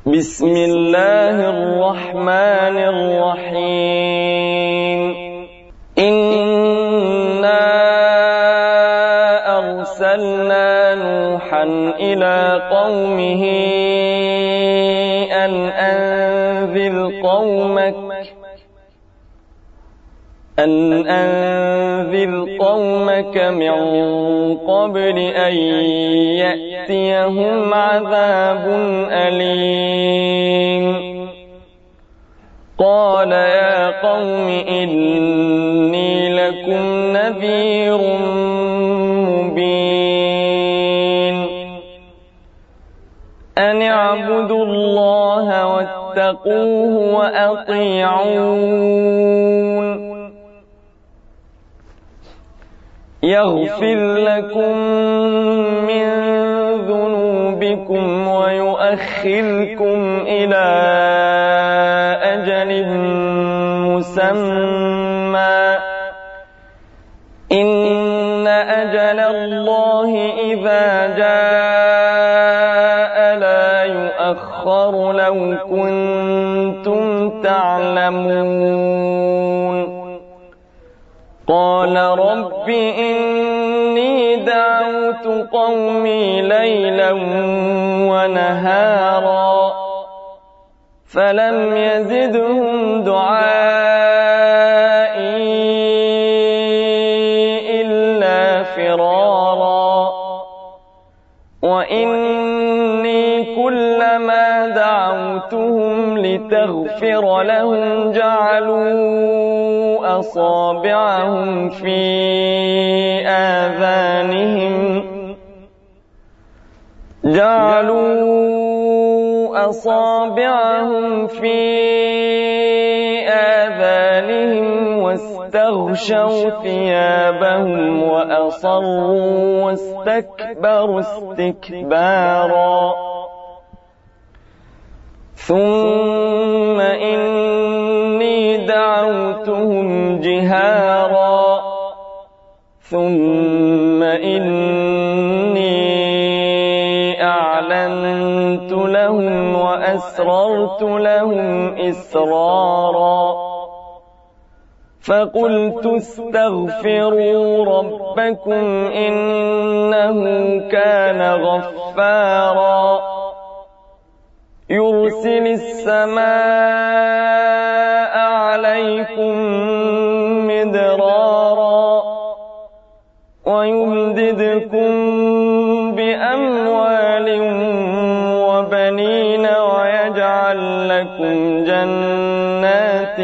بسم الله الرحمن الرحيم إنا أرسلنا نوحا إلى قومه أن أنذر قومك من قبل أن يأتيهم عذاب أليم قال يا قوم إني لكم نذير مبين أن اعبدوا الله واتقوه وأطيعون يغفر لكم من ذنوبكم ويؤخركم إلى أجل مسمى إن أجل الله إذا جاء لا يؤخر لو كنتم تعلمون قال رب إني دعوت قومي ليلا ونهارا فلم يزدهم دعائي إلا فرارا وإني كلما دعوتهم لتغفر لهم جعلوا أصابعهم في آذانهم واستغشوا ثيابهم وأصروا واستكبروا استكبارا ثم إني دعوتهم جهارا ثم إني أعلنت لهم وأسررت لهم إسرارا فقلت استغفروا ربكم إنه كان غفارا يرسل السماء عليكم مدرارا ويمددكم بأموال وبنين ويجعل لكم جنات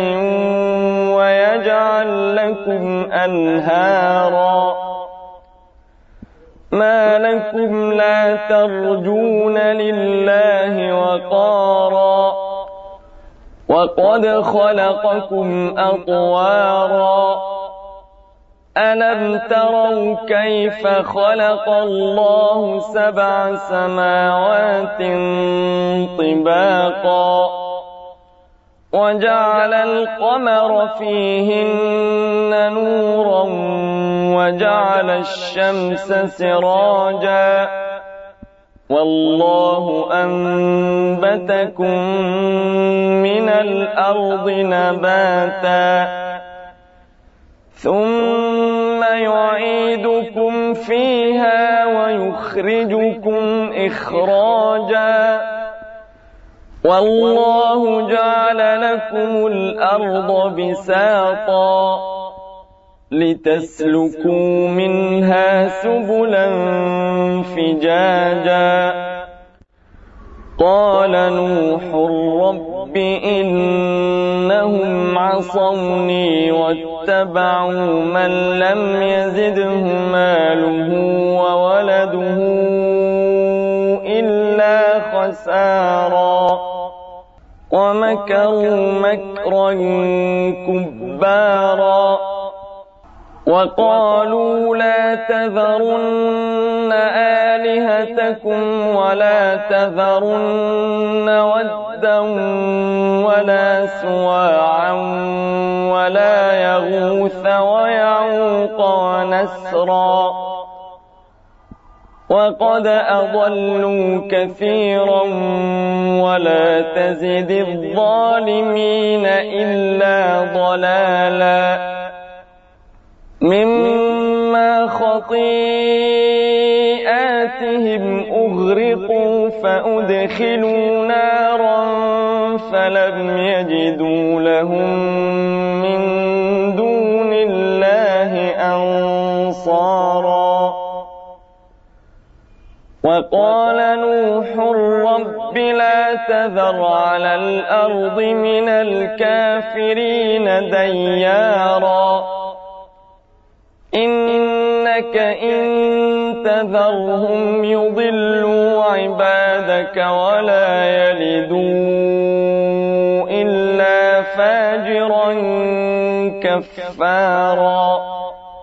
ويجعل لكم أنهارا ما لكم لا ترجون لله وقارا وقد خلقكم أطوارا ألم تروا كيف خلق الله 7 سماوات طباقا وجعل القمر فيهن نورا وجعل الشمس سراجا والله أنبتكم من الأرض نباتا ثم يعيدكم فيها ويخرجكم إخراجا والله جعل لكم الأرض بساطا لتسلكوا منها سبلا فجاجا قال نوح رب إنهم عصوني واتبعوا من لم يزده ماله وولده إلا خسارا ومكروا مكرا كبارا وقالوا لا تذرن آلهتكم ولا تذرن ودا ولا سواعا ولا يغوث يغوث ويعوق ونسرا. وقد أضلوا كثيرا ولا تزد الظالمين إلا ضلالا مما خطيئاتهم أغرقوا فأدخلوا نارا فلم يجدوا لهم من دون الله أنصارا وقال نوح رب لا تذر على الأرض من الكافرين ديارا إنك إن تذرهم يضلوا عبادك ولا يلدوا إلا فاجرا كفارا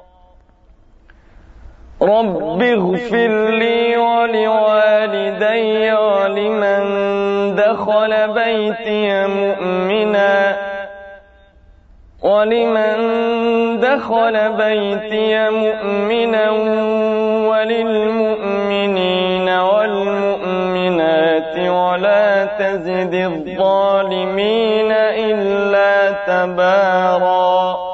رب اغفر لي ولوالدي ولمن دخل بيتي مؤمنا وللمؤمنين والمؤمنات ولا تزد الظالمين إلا تبارا